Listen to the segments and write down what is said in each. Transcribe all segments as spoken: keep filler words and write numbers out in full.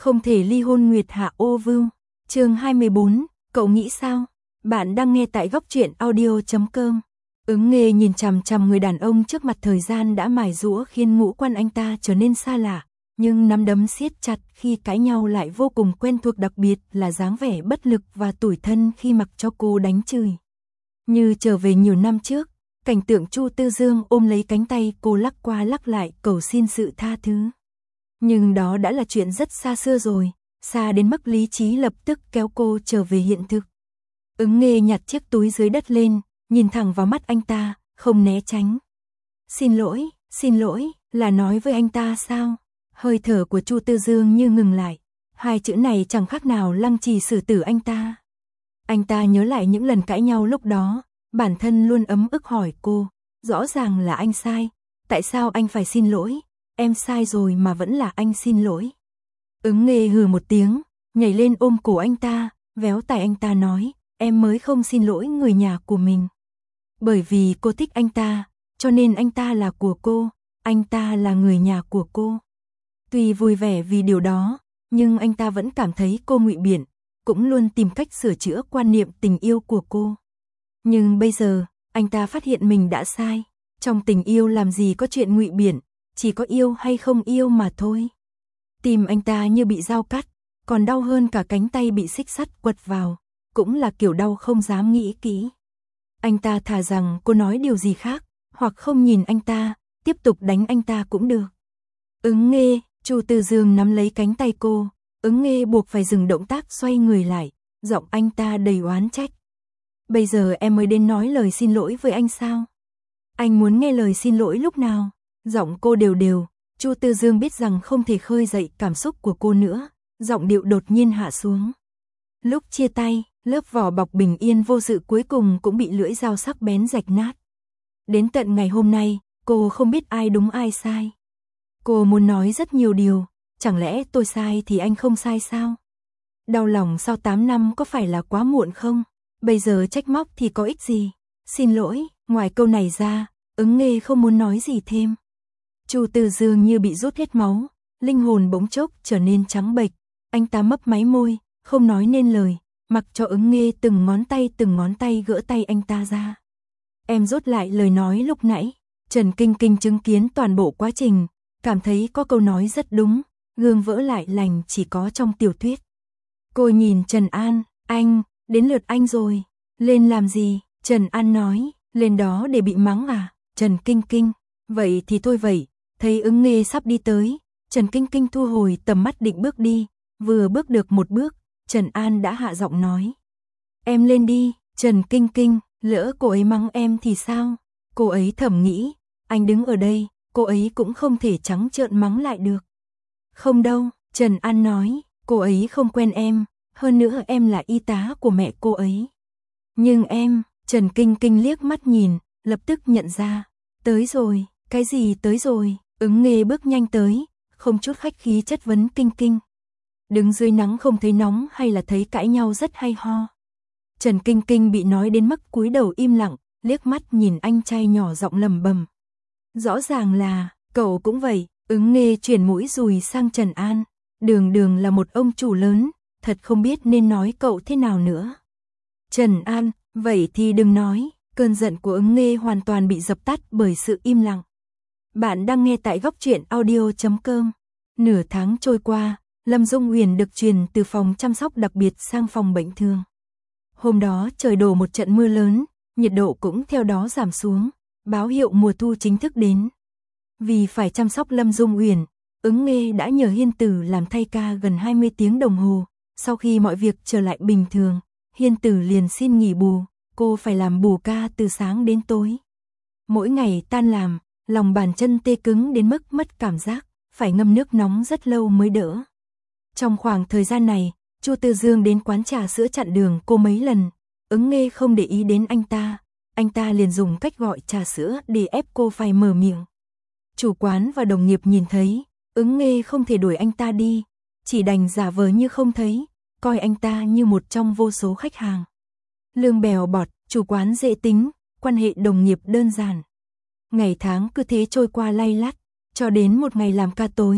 Không thể ly hôn Nguyệt Hạ ô vưu. Chương hai mươi bốn, cậu nghĩ sao? Bạn đang nghe tại góc truyện audio chấm com. Ứng Nghê nhìn chằm chằm người đàn ông trước mặt, thời gian đã mài giũa khiến ngũ quan anh ta trở nên xa lạ, nhưng nắm đấm siết chặt khi cãi nhau lại vô cùng quen thuộc, đặc biệt là dáng vẻ bất lực và tủi thân khi mặc cho cô đánh chửi. Như trở về nhiều năm trước, cảnh tượng Chu Tư Dương ôm lấy cánh tay cô lắc qua lắc lại cầu xin sự tha thứ. Nhưng đó đã là chuyện rất xa xưa rồi, xa đến mức lý trí lập tức kéo cô trở về hiện thực. Ứng Nghê nhặt chiếc túi dưới đất lên, nhìn thẳng vào mắt anh ta, không né tránh. Xin lỗi, xin lỗi, là nói với anh ta sao? Hơi thở của Chu Tư Dương như ngừng lại, hai chữ này chẳng khác nào lăng trì xử tử anh ta. Anh ta nhớ lại những lần cãi nhau lúc đó, bản thân luôn ấm ức hỏi cô, rõ ràng là anh sai, tại sao anh phải xin lỗi? Em sai rồi mà vẫn là anh xin lỗi. Ứng Nghê hừ một tiếng, nhảy lên ôm cổ anh ta, véo tai anh ta nói, em mới không xin lỗi người nhà của mình. Bởi vì cô thích anh ta, cho nên anh ta là của cô, anh ta là người nhà của cô. Tuy vui vẻ vì điều đó, nhưng anh ta vẫn cảm thấy cô ngụy biện, cũng luôn tìm cách sửa chữa quan niệm tình yêu của cô. Nhưng bây giờ, anh ta phát hiện mình đã sai, trong tình yêu làm gì có chuyện ngụy biện, chỉ có yêu hay không yêu mà thôi. Tim anh ta như bị dao cắt, còn đau hơn cả cánh tay bị xích sắt quật vào, cũng là kiểu đau không dám nghĩ kỹ. Anh ta thà rằng cô nói điều gì khác, hoặc không nhìn anh ta, tiếp tục đánh anh ta cũng được. Ứng Nghê, Chu Tư Dương nắm lấy cánh tay cô, Ứng Nghê buộc phải dừng động tác xoay người lại, giọng anh ta đầy oán trách. Bây giờ em mới đến nói lời xin lỗi với anh sao? Anh muốn nghe lời xin lỗi lúc nào? Giọng cô đều đều, Chu Tư Dương biết rằng không thể khơi dậy cảm xúc của cô nữa, giọng điệu đột nhiên hạ xuống. Lúc chia tay, lớp vỏ bọc bình yên vô sự cuối cùng cũng bị lưỡi dao sắc bén rạch nát. Đến tận ngày hôm nay, cô không biết ai đúng ai sai. Cô muốn nói rất nhiều điều, chẳng lẽ tôi sai thì anh không sai sao? Đau lòng sau tám năm có phải là quá muộn không? Bây giờ trách móc thì có ích gì? Xin lỗi, ngoài câu này ra, Ứng Nghê không muốn nói gì thêm. Chu Tư Dương như bị rút hết máu, linh hồn bỗng chốc trở nên trắng bệch, anh ta mấp máy môi, không nói nên lời, mặc cho Ứng Nghê từng ngón tay từng ngón tay gỡ tay anh ta ra. Em rút lại lời nói lúc nãy. Trần Kinh Kinh chứng kiến toàn bộ quá trình, cảm thấy có câu nói rất đúng, gương vỡ lại lành chỉ có trong tiểu thuyết. Cô nhìn Trần An, anh, đến lượt anh rồi, lên làm gì? Trần An nói, lên đó để bị mắng à? Trần Kinh Kinh, vậy thì thôi vậy. Thấy Ứng Nghê sắp đi tới, Trần Kinh Kinh thu hồi tầm mắt định bước đi, vừa bước được một bước, Trần An đã hạ giọng nói. Em lên đi, Trần Kinh Kinh, lỡ cô ấy mắng em thì sao? Cô ấy thầm nghĩ, anh đứng ở đây, cô ấy cũng không thể trắng trợn mắng lại được. Không đâu, Trần An nói, cô ấy không quen em, hơn nữa em là y tá của mẹ cô ấy. Nhưng em, Trần Kinh Kinh liếc mắt nhìn, lập tức nhận ra, tới rồi, cái gì tới rồi? Ứng Nghê bước nhanh tới, không chút khách khí chất vấn Kinh Kinh. Đứng dưới nắng không thấy nóng hay là thấy cãi nhau rất hay ho? Trần Kinh Kinh bị nói đến mức cúi đầu im lặng, liếc mắt nhìn anh trai nhỏ giọng lầm bầm. Rõ ràng là, cậu cũng vậy. Ứng Nghê chuyển mũi dùi sang Trần An. Đường đường là một ông chủ lớn, thật không biết nên nói cậu thế nào nữa. Trần An, vậy thì đừng nói. Cơn giận của Ứng Nghê hoàn toàn bị dập tắt bởi sự im lặng. Bạn đang nghe tại góc truyện audio chấm com. Nửa tháng trôi qua, Lâm Dung Huyền được truyền từ phòng chăm sóc đặc biệt sang phòng bệnh thường. Hôm đó trời đổ một trận mưa lớn, nhiệt độ cũng theo đó giảm xuống, báo hiệu mùa thu chính thức đến. Vì phải chăm sóc Lâm Dung Huyền, Ứng Nghê đã nhờ Hiên Tử làm thay ca gần hai mươi tiếng đồng hồ. Sau khi mọi việc trở lại bình thường, Hiên Tử liền xin nghỉ bù, cô phải làm bù ca từ sáng đến tối. Mỗi ngày tan làm, lòng bàn chân tê cứng đến mức mất cảm giác, phải ngâm nước nóng rất lâu mới đỡ. Trong khoảng thời gian này, Chu Tư Dương đến quán trà sữa chặn đường cô mấy lần, Ứng Nghê không để ý đến anh ta, anh ta liền dùng cách gọi trà sữa để ép cô phải mở miệng. Chủ quán và đồng nghiệp nhìn thấy, Ứng Nghê không thể đuổi anh ta đi, chỉ đành giả vờ như không thấy, coi anh ta như một trong vô số khách hàng. Lương bèo bọt, chủ quán dễ tính, quan hệ đồng nghiệp đơn giản. Ngày tháng cứ thế trôi qua lay lắt, cho đến một ngày làm ca tối,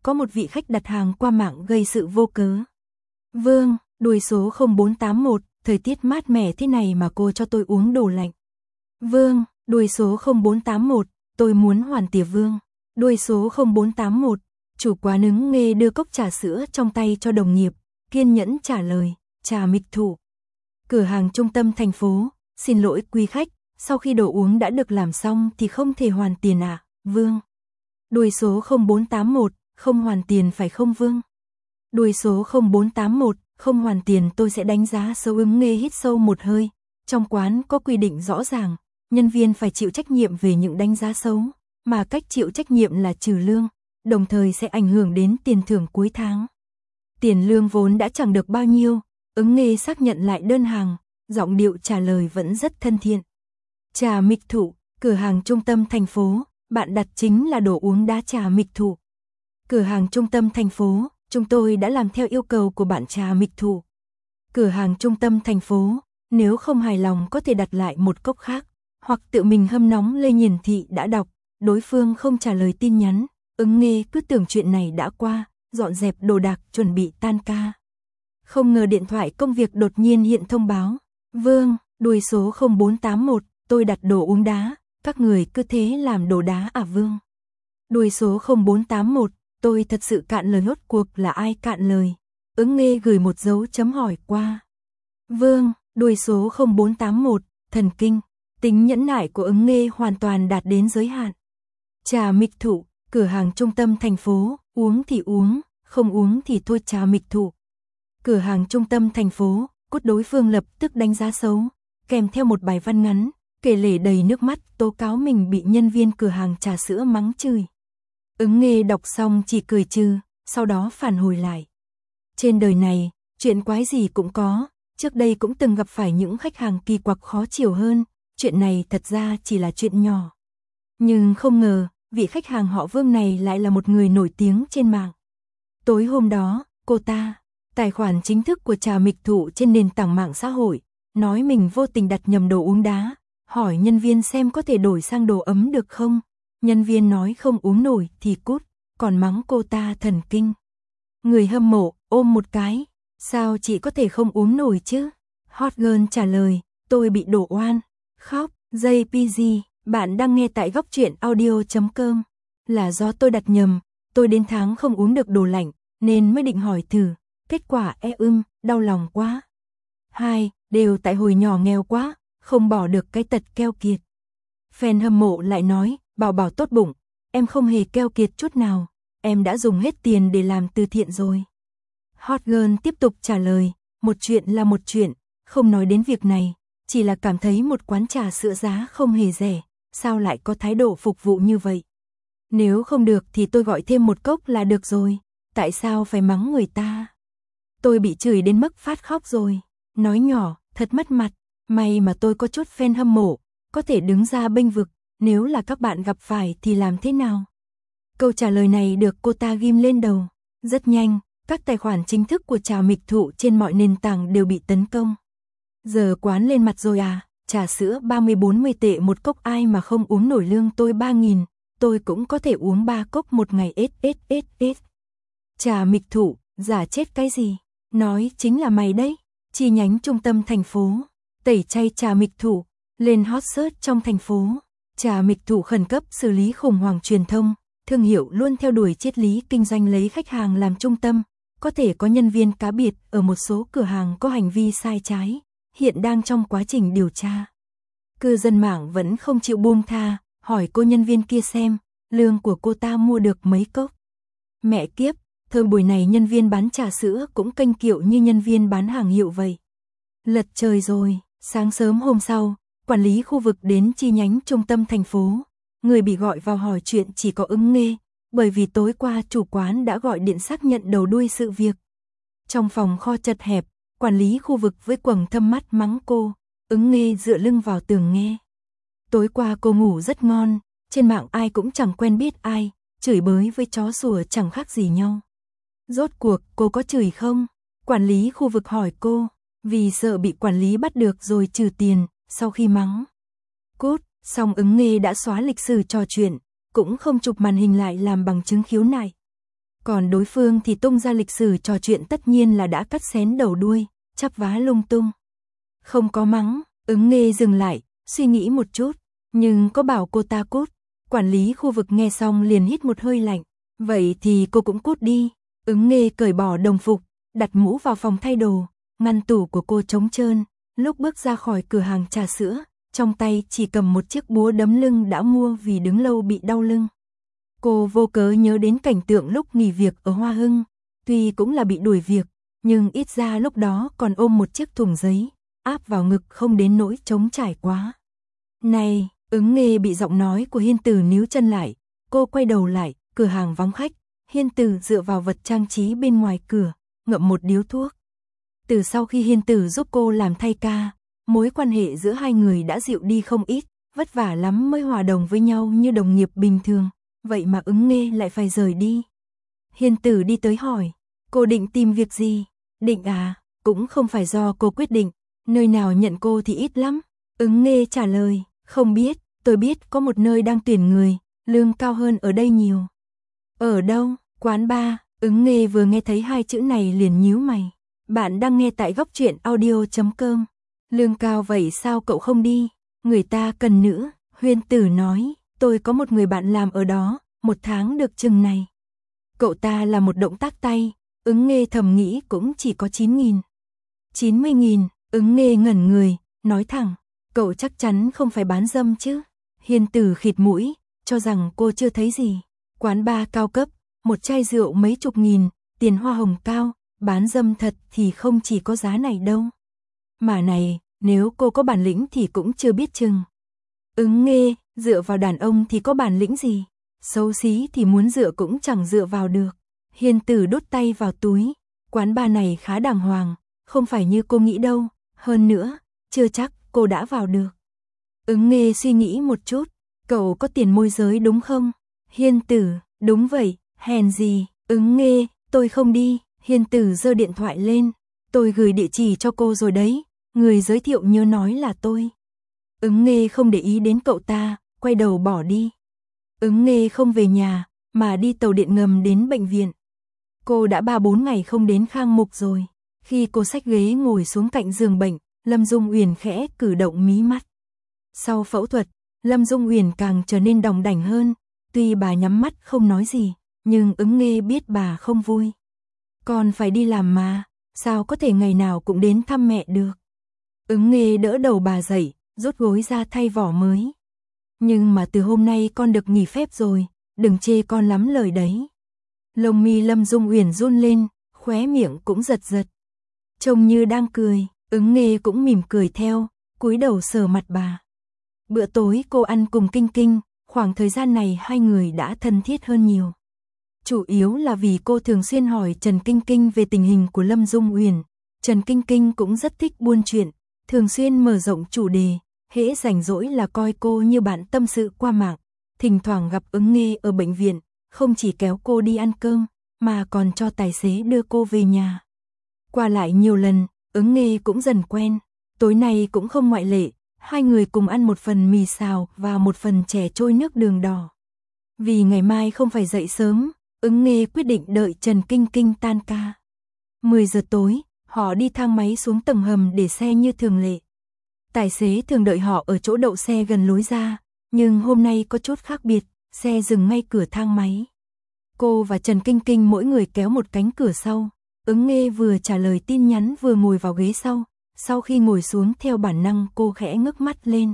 có một vị khách đặt hàng qua mạng gây sự vô cớ. Vương, đuôi số không bốn tám một, thời tiết mát mẻ thế này mà cô cho tôi uống đồ lạnh. Vương, đuôi số không bốn tám một, tôi muốn hoàn tiền Vương. Đuôi số không bốn tám một, chủ quán ứng nghe đưa cốc trà sữa trong tay cho đồng nghiệp, kiên nhẫn trả lời, trà mịch thủ. Cửa hàng trung tâm thành phố, xin lỗi quý khách, sau khi đồ uống đã được làm xong thì không thể hoàn tiền ạ, à? Vương. Đuôi số không bốn tám một, không hoàn tiền phải không Vương? Đuôi số không bốn tám một, không hoàn tiền tôi sẽ đánh giá xấu. Ứng nghe hít sâu một hơi, trong quán có quy định rõ ràng, nhân viên phải chịu trách nhiệm về những đánh giá xấu, mà cách chịu trách nhiệm là trừ lương, đồng thời sẽ ảnh hưởng đến tiền thưởng cuối tháng. Tiền lương vốn đã chẳng được bao nhiêu, ứng nghe xác nhận lại đơn hàng, giọng điệu trả lời vẫn rất thân thiện. Trà mịch thủ, cửa hàng trung tâm thành phố, bạn đặt chính là đồ uống đá trà mịch thủ. Cửa hàng trung tâm thành phố, chúng tôi đã làm theo yêu cầu của bạn trà mịch thủ. Cửa hàng trung tâm thành phố, nếu không hài lòng có thể đặt lại một cốc khác, hoặc tự mình hâm nóng lên. Hiển thị đã đọc, đối phương không trả lời tin nhắn, ứng nghe cứ tưởng chuyện này đã qua, dọn dẹp đồ đạc chuẩn bị tan ca. Không ngờ điện thoại công việc đột nhiên hiện thông báo, Vương, đuôi số không bốn tám một, tôi đặt đồ uống đá, các người cứ thế làm đồ đá à Vương? Đuôi số không bốn tám một, tôi thật sự cạn lời. Rốt cuộc là ai cạn lời? Ứng nghe gửi một dấu chấm hỏi qua. Vương, đuôi số không bốn tám một, thần kinh, tính nhẫn nại của ứng nghe hoàn toàn đạt đến giới hạn. Trà mịch thủ, cửa hàng trung tâm thành phố, uống thì uống, không uống thì thôi. Trà mịch thủ, cửa hàng trung tâm thành phố, cốt. Đối phương lập tức đánh giá xấu, kèm theo một bài văn ngắn, kể lể đầy nước mắt, tố cáo mình bị nhân viên cửa hàng trà sữa mắng chửi. Ứng nghe đọc xong chỉ cười trừ, sau đó phản hồi lại. Trên đời này, chuyện quái gì cũng có, trước đây cũng từng gặp phải những khách hàng kỳ quặc khó chịu hơn, chuyện này thật ra chỉ là chuyện nhỏ. Nhưng không ngờ, vị khách hàng họ Vương này lại là một người nổi tiếng trên mạng. Tối hôm đó, cô ta, tài khoản chính thức của trà mịch thủ trên nền tảng mạng xã hội, nói mình vô tình đặt nhầm đồ uống đá, hỏi nhân viên xem có thể đổi sang đồ ấm được không. Nhân viên nói không uống nổi thì cút, còn mắng cô ta thần kinh. Người hâm mộ ôm một cái, sao chị có thể không uống nổi chứ? Hot girl trả lời, tôi bị đổ oan. Khóc, jay pê giê, bạn đang nghe tại góc truyện audio chấm com. Là do tôi đặt nhầm, tôi đến tháng không uống được đồ lạnh, nên mới định hỏi thử. Kết quả e ưm, đau lòng quá. Hai, đều tại hồi nhỏ nghèo quá, không bỏ được cái tật keo kiệt. Fan hâm mộ lại nói, bảo bảo tốt bụng, em không hề keo kiệt chút nào, em đã dùng hết tiền để làm từ thiện rồi. Hot girl tiếp tục trả lời, một chuyện là một chuyện, không nói đến việc này, chỉ là cảm thấy một quán trà sữa giá không hề rẻ, sao lại có thái độ phục vụ như vậy. Nếu không được thì tôi gọi thêm một cốc là được rồi, tại sao phải mắng người ta? Tôi bị chửi đến mức phát khóc rồi, nói nhỏ, thật mất mặt, may mà tôi có chút fan hâm mộ, có thể đứng ra bênh vực, nếu là các bạn gặp phải thì làm thế nào? Câu trả lời này được cô ta ghim lên đầu, rất nhanh, các tài khoản chính thức của trà mịch thủ trên mọi nền tảng đều bị tấn công. Giờ quán lên mặt rồi à, trà sữa ba mươi bốn mươi tệ một cốc ai mà không uống nổi, lương tôi ba nghìn, tôi cũng có thể uống ba cốc một ngày. ết ết ết ết. Trà mịch thủ, giả chết cái gì? Nói chính là mày đấy. Chi nhánh trung tâm thành phố, tẩy chay trà mịch thủ, lên hot search trong thành phố. Trà mịch thủ khẩn cấp xử lý khủng hoảng truyền thông, thương hiệu luôn theo đuổi triết lý kinh doanh lấy khách hàng làm trung tâm, có thể có nhân viên cá biệt ở một số cửa hàng có hành vi sai trái, hiện đang trong quá trình điều tra. Cư dân mạng vẫn không chịu buông tha, hỏi cô nhân viên kia xem, lương của cô ta mua được mấy cốc. Mẹ kiếp, thời buổi này nhân viên bán trà sữa cũng kênh kiệu như nhân viên bán hàng hiệu vậy. Lật trời rồi, sáng sớm hôm sau, quản lý khu vực đến chi nhánh trung tâm thành phố, người bị gọi vào hỏi chuyện chỉ có Ứng Nghe, bởi vì tối qua chủ quán đã gọi điện xác nhận đầu đuôi sự việc. Trong phòng kho chật hẹp, quản lý khu vực với quầng thâm mắt mắng cô, Ứng Nghe dựa lưng vào tường nghe. Tối qua cô ngủ rất ngon, trên mạng ai cũng chẳng quen biết ai, chửi bới với chó sủa chẳng khác gì nhau. Rốt cuộc cô có chửi không? Quản lý khu vực hỏi cô, vì sợ bị quản lý bắt được rồi trừ tiền, sau khi mắng. Cút, xong Ứng Nghe đã xóa lịch sử trò chuyện, cũng không chụp màn hình lại làm bằng chứng khiếu nại. Còn đối phương thì tung ra lịch sử trò chuyện tất nhiên là đã cắt xén đầu đuôi, chắp vá lung tung. Không có mắng, Ứng Nghê dừng lại, suy nghĩ một chút, nhưng có bảo cô ta cút. Quản lý khu vực nghe xong liền hít một hơi lạnh, vậy thì cô cũng cút đi. Ứng Nghê cởi bỏ đồng phục, đặt mũ vào phòng thay đồ, ngăn tủ của cô trống trơn, lúc bước ra khỏi cửa hàng trà sữa, trong tay chỉ cầm một chiếc búa đấm lưng đã mua vì đứng lâu bị đau lưng. Cô vô cớ nhớ đến cảnh tượng lúc nghỉ việc ở Hoa Hưng, tuy cũng là bị đuổi việc, nhưng ít ra lúc đó còn ôm một chiếc thùng giấy, áp vào ngực không đến nỗi trống trải quá. Này, Ứng Nghê bị giọng nói của Hiên Tử níu chân lại, cô quay đầu lại, cửa hàng vắng khách, Hiên Tử dựa vào vật trang trí bên ngoài cửa, ngậm một điếu thuốc. Từ sau khi Hiên Tử giúp cô làm thay ca, mối quan hệ giữa hai người đã dịu đi không ít, vất vả lắm mới hòa đồng với nhau như đồng nghiệp bình thường, vậy mà Ứng Nghê lại phải rời đi. Hiên Tử đi tới hỏi, cô định tìm việc gì? Định à, cũng không phải do cô quyết định, nơi nào nhận cô thì ít lắm. Ứng Nghê trả lời, không biết, tôi biết có một nơi đang tuyển người, lương cao hơn ở đây nhiều. Ở đâu? Quán bar. Ứng Nghê vừa nghe thấy hai chữ này liền nhíu mày. Bạn đang nghe tại góc truyện audio chấm com. Lương cao vậy sao cậu không đi? Người ta cần nữ. Huyên Tử nói, tôi có một người bạn làm ở đó, một tháng được chừng này. Cậu ta là một động tác tay, Ứng Nghê thầm nghĩ cũng chỉ có chín nghìn. chín mươi nghìn, Ứng Nghê ngẩn người, nói thẳng, cậu chắc chắn không phải bán dâm chứ? Hiên Tử khịt mũi, cho rằng cô chưa thấy gì. Quán bar cao cấp, một chai rượu mấy chục nghìn, tiền hoa hồng cao, bán dâm thật thì không chỉ có giá này đâu. Mà này, nếu cô có bản lĩnh thì cũng chưa biết chừng. Ứng Nghê, dựa vào đàn ông thì có bản lĩnh gì? Xấu xí thì muốn dựa cũng chẳng dựa vào được. Hiên Tử đút tay vào túi, quán bar này khá đàng hoàng, không phải như cô nghĩ đâu, hơn nữa, chưa chắc cô đã vào được. Ứng Nghê suy nghĩ một chút, cậu có tiền môi giới đúng không? Hiên Tử, đúng vậy, hèn gì? Ứng Nghê, tôi không đi. Hiên Tử giơ điện thoại lên, tôi gửi địa chỉ cho cô rồi đấy, người giới thiệu nhớ nói là tôi. Ứng Nghê không để ý đến cậu ta, quay đầu bỏ đi. Ứng Nghê không về nhà, mà đi tàu điện ngầm đến bệnh viện. Cô đã ba bốn ngày không đến Khang Mục rồi. Khi cô xách ghế ngồi xuống cạnh giường bệnh, Lâm Dung Uyển khẽ cử động mí mắt. Sau phẫu thuật, Lâm Dung Uyển càng trở nên đòng đảnh hơn, tuy bà nhắm mắt không nói gì, nhưng Ứng Nghê biết bà không vui. Còn phải đi làm mà, sao có thể ngày nào cũng đến thăm mẹ được. Ứng Nghê đỡ đầu bà dậy, rút gối ra thay vỏ mới. Nhưng mà từ hôm nay con được nghỉ phép rồi, đừng chê con lắm lời đấy. Lông mi Lâm Dung Uyển run lên, khóe miệng cũng giật giật. Trông như đang cười, Ứng Nghê cũng mỉm cười theo, cúi đầu sờ mặt bà. Bữa tối cô ăn cùng Kinh Kinh, khoảng thời gian này hai người đã thân thiết hơn nhiều. Chủ yếu là vì cô thường xuyên hỏi Trần Kinh Kinh về tình hình của Lâm Dung Uyển. Trần Kinh Kinh cũng rất thích buôn chuyện, thường xuyên mở rộng chủ đề, hễ rảnh rỗi là coi cô như bạn tâm sự qua mạng. Thỉnh thoảng gặp Ứng Nghê ở bệnh viện, không chỉ kéo cô đi ăn cơm, mà còn cho tài xế đưa cô về nhà. Qua lại nhiều lần, Ứng Nghê cũng dần quen, tối nay cũng không ngoại lệ, hai người cùng ăn một phần mì xào và một phần chè trôi nước đường đỏ. Vì ngày mai không phải dậy sớm, Ứng Nghê quyết định đợi Trần Kinh Kinh tan ca. mười giờ tối, họ đi thang máy xuống tầng hầm để xe như thường lệ. Tài xế thường đợi họ ở chỗ đậu xe gần lối ra, nhưng hôm nay có chút khác biệt, xe dừng ngay cửa thang máy. Cô và Trần Kinh Kinh mỗi người kéo một cánh cửa sau, Ứng Nghê vừa trả lời tin nhắn vừa ngồi vào ghế sau, sau khi ngồi xuống theo bản năng cô khẽ ngước mắt lên.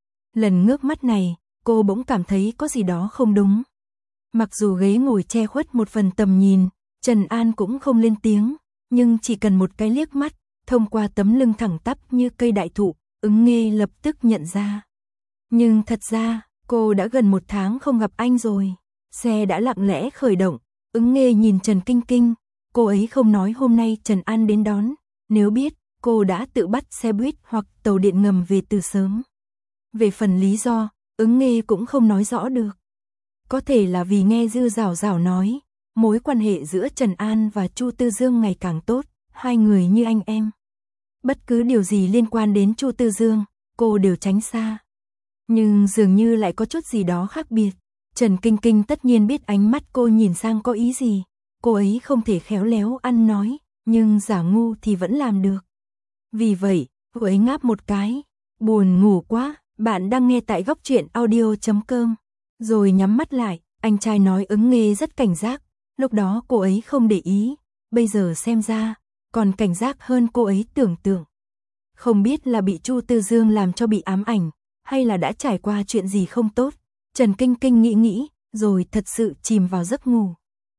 Lần ngước mắt này, cô bỗng cảm thấy có gì đó không đúng. Mặc dù ghế ngồi che khuất một phần tầm nhìn, Trần An cũng không lên tiếng, nhưng chỉ cần một cái liếc mắt, thông qua tấm lưng thẳng tắp như cây đại thụ, Ứng Nghê lập tức nhận ra. Nhưng thật ra, cô đã gần một tháng không gặp anh rồi. Xe đã lặng lẽ khởi động, Ứng Nghê nhìn Trần Kinh Kinh, cô ấy không nói hôm nay Trần An đến đón, nếu biết, cô đã tự bắt xe buýt hoặc tàu điện ngầm về từ sớm. Về phần lý do, Ứng Nghê cũng không nói rõ được. Có thể là vì nghe Dư Dảo Dảo nói, mối quan hệ giữa Trần An và Chu Tư Dương ngày càng tốt, hai người như anh em. Bất cứ điều gì liên quan đến Chu Tư Dương, cô đều tránh xa. Nhưng dường như lại có chút gì đó khác biệt. Trần Kinh Kinh tất nhiên biết ánh mắt cô nhìn sang có ý gì. cô ấy không thể khéo léo ăn nói, nhưng giả ngu thì vẫn làm được. Vì vậy, cô ấy ngáp một cái, buồn ngủ quá, bạn đang nghe tại góc truyện audio chấm com. Rồi nhắm mắt lại, anh trai nói Ứng Nghê rất cảnh giác, lúc đó cô ấy không để ý, bây giờ xem ra, còn cảnh giác hơn cô ấy tưởng tượng. Không biết là bị Chu Tư Dương làm cho bị ám ảnh, hay là đã trải qua chuyện gì không tốt, Trần Kinh Kinh nghĩ nghĩ, rồi thật sự chìm vào giấc ngủ.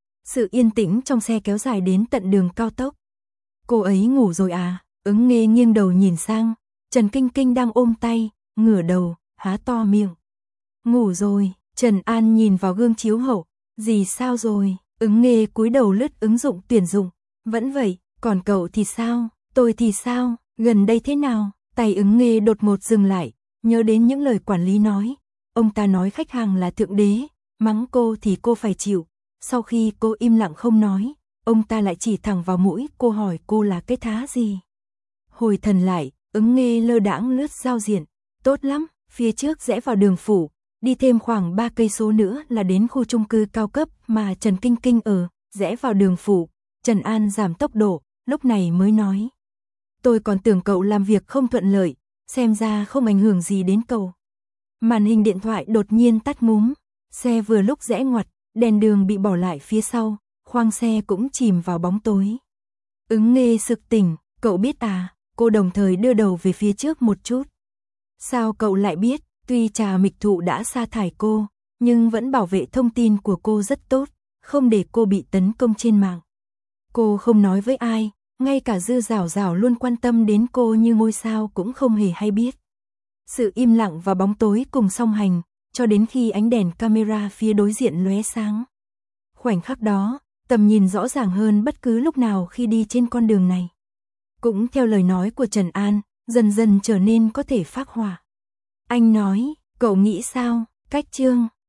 Sự yên tĩnh trong xe kéo dài đến tận đường cao tốc. Cô ấy ngủ rồi à? Ứng Nghê nghiêng đầu nhìn sang, Trần Kinh Kinh đang ôm tay, ngửa đầu, há to miệng. Ngủ rồi, Trần An nhìn vào gương chiếu hậu, gì sao rồi? Ứng Nghê cúi đầu lướt ứng dụng tuyển dụng, vẫn vậy, còn cậu thì sao? Tôi thì sao? Gần đây thế nào? Tay Ứng Nghê đột ngột dừng lại, nhớ đến những lời quản lý nói. Ông ta nói khách hàng là thượng đế, mắng cô thì cô phải chịu. Sau khi cô im lặng không nói, ông ta lại chỉ thẳng vào mũi cô, hỏi cô là cái thá gì. Hồi thần lại, Ứng Nghê lơ đãng lướt giao diện. Tốt lắm, phía trước rẽ vào đường phủ, đi thêm khoảng ba cây số nữa là đến khu chung cư cao cấp mà Trần Kinh Kinh ở. Rẽ vào đường phủ, Trần An giảm tốc độ, lúc này mới nói. Tôi còn tưởng cậu làm việc không thuận lợi, xem ra không ảnh hưởng gì đến cậu. Màn hình điện thoại đột nhiên tắt ngúm, xe vừa lúc rẽ ngoặt, đèn đường bị bỏ lại phía sau, khoang xe cũng chìm vào bóng tối. Ứng Nghê sực tỉnh, cậu biết à? Cô đồng thời đưa đầu về phía trước một chút. Sao cậu lại biết? Tuy Trà Mịch Thụ đã sa thải cô, nhưng vẫn bảo vệ thông tin của cô rất tốt, không để cô bị tấn công trên mạng. Cô không nói với ai, ngay cả Dư Dảo Dảo luôn quan tâm đến cô như ngôi sao cũng không hề hay biết. Sự im lặng và bóng tối cùng song hành, cho đến khi ánh đèn camera phía đối diện lóe sáng. Khoảnh khắc đó, tầm nhìn rõ ràng hơn bất cứ lúc nào khi đi trên con đường này. Cũng theo lời nói của Trần An, dần dần trở nên có thể phác họa. Anh nói, cậu nghĩ sao? Cách chương